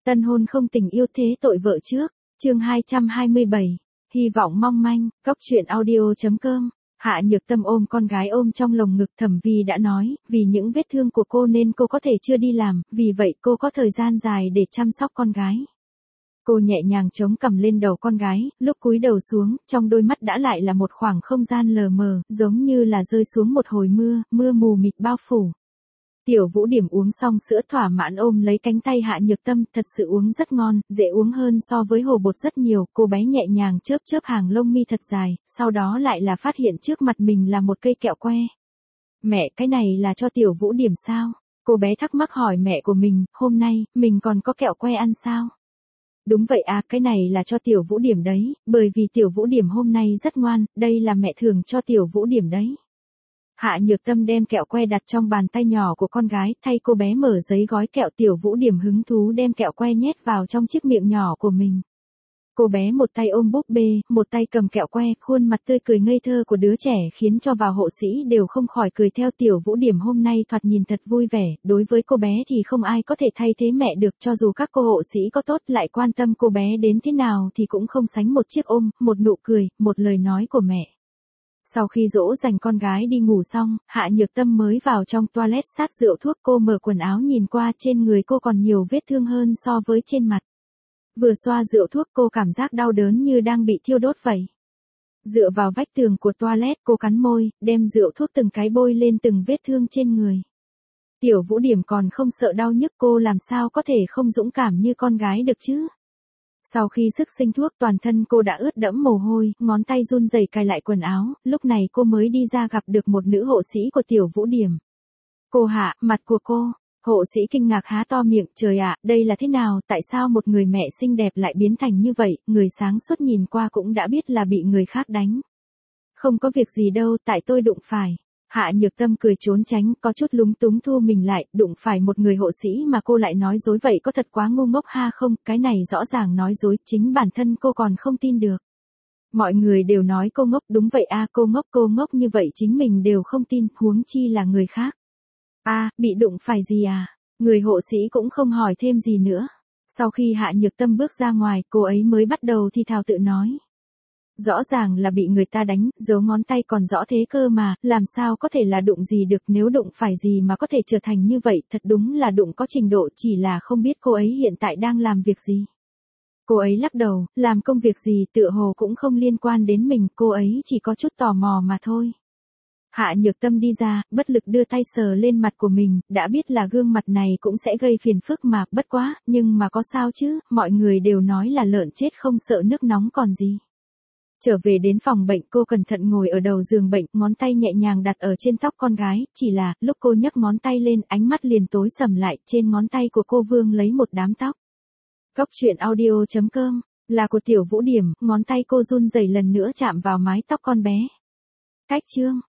Tân hôn không tình yêu thế tội vợ trước, chương 227, hy vọng mong manh, cóc truyện audio.com. Hạ Nhược Tâm ôm con gái ôm trong lồng ngực. Thẩm Vi đã nói, vì những vết thương của cô nên cô có thể chưa đi làm, vì vậy cô có thời gian dài để chăm sóc con gái. Cô nhẹ nhàng chống cằm lên đầu con gái, lúc cúi đầu xuống, trong đôi mắt đã lại là một khoảng không gian lờ mờ, giống như là rơi xuống một hồi mưa, mưa mù mịt bao phủ. Tiểu Vũ Điểm uống xong sữa thỏa mãn ôm lấy cánh tay Hạ Nhược Tâm, thật sự uống rất ngon, dễ uống hơn so với hồ bột rất nhiều. Cô bé nhẹ nhàng chớp chớp hàng lông mi thật dài, sau đó lại là phát hiện trước mặt mình là một cây kẹo que. Mẹ, cái này là cho Tiểu Vũ Điểm sao? Cô bé thắc mắc hỏi mẹ của mình, hôm nay, mình còn có kẹo que ăn sao? Đúng vậy à, cái này là cho Tiểu Vũ Điểm đấy, bởi vì Tiểu Vũ Điểm hôm nay rất ngoan, đây là mẹ thường cho Tiểu Vũ Điểm đấy. Hạ Nhược Tâm đem kẹo que đặt trong bàn tay nhỏ của con gái, thay cô bé mở giấy gói kẹo. Tiểu Vũ Điểm hứng thú đem kẹo que nhét vào trong chiếc miệng nhỏ của mình. Cô bé một tay ôm búp bê, một tay cầm kẹo que, khuôn mặt tươi cười ngây thơ của đứa trẻ khiến cho vào hộ sĩ đều không khỏi cười theo. Tiểu Vũ Điểm hôm nay thoạt nhìn thật vui vẻ, đối với cô bé thì không ai có thể thay thế mẹ được, cho dù các cô hộ sĩ có tốt lại quan tâm cô bé đến thế nào thì cũng không sánh một chiếc ôm, một nụ cười, một lời nói của mẹ. Sau khi dỗ dành con gái đi ngủ xong, Hạ Nhược Tâm mới vào trong toilet sát rượu thuốc. Cô mở quần áo nhìn qua, trên người cô còn nhiều vết thương hơn so với trên mặt. Vừa xoa rượu thuốc cô cảm giác đau đớn như đang bị thiêu đốt vậy. Dựa vào vách tường của toilet, cô cắn môi, đem rượu thuốc từng cái bôi lên từng vết thương trên người. Tiểu Vũ Điểm còn không sợ đau nhức, cô làm sao có thể không dũng cảm như con gái được chứ? Sau khi sức sinh thuốc, toàn thân cô đã ướt đẫm mồ hôi, ngón tay run rẩy cài lại quần áo, lúc này cô mới đi ra gặp được một nữ hộ sĩ của Tiểu Vũ Điểm. Cô Hạ, mặt của cô. Hộ sĩ kinh ngạc há to miệng, trời ạ, đây là thế nào, tại sao một người mẹ xinh đẹp lại biến thành như vậy? Người sáng suốt nhìn qua cũng đã biết là bị người khác đánh. Không có việc gì đâu, tại tôi đụng phải. Hạ Nhược Tâm cười trốn tránh, có chút lúng túng thu mình lại. Đụng phải một người hộ sĩ mà cô lại nói dối, vậy có thật quá ngu ngốc ha không? Cái này rõ ràng nói dối, chính bản thân cô còn không tin được. Mọi người đều nói cô ngốc, đúng vậy à, cô ngốc như vậy chính mình đều không tin, huống chi là người khác. À, bị đụng phải gì à? Người hộ sĩ cũng không hỏi thêm gì nữa. Sau khi Hạ Nhược Tâm bước ra ngoài, cô ấy mới bắt đầu thì thào tự nói. Rõ ràng là bị người ta đánh, dấu ngón tay còn rõ thế cơ mà, làm sao có thể là đụng gì được, nếu đụng phải gì mà có thể trở thành như vậy, thật đúng là đụng có trình độ, chỉ là không biết cô ấy hiện tại đang làm việc gì. Cô ấy lắc đầu, làm công việc gì tựa hồ cũng không liên quan đến mình, cô ấy chỉ có chút tò mò mà thôi. Hạ Nhược Tâm đi ra, bất lực đưa tay sờ lên mặt của mình, đã biết là gương mặt này cũng sẽ gây phiền phức mà, bất quá, nhưng mà có sao chứ, mọi người đều nói là lợn chết không sợ nước nóng còn gì. Trở về đến phòng bệnh, cô cẩn thận ngồi ở đầu giường bệnh, ngón tay nhẹ nhàng đặt ở trên tóc con gái, chỉ là, lúc cô nhấc ngón tay lên, ánh mắt liền tối sầm lại, trên ngón tay của cô vương lấy một đám tóc. Cóc truyện audio.com, là của Tiểu Vũ Điểm, ngón tay cô run rẩy lần nữa chạm vào mái tóc con bé. Cách chương.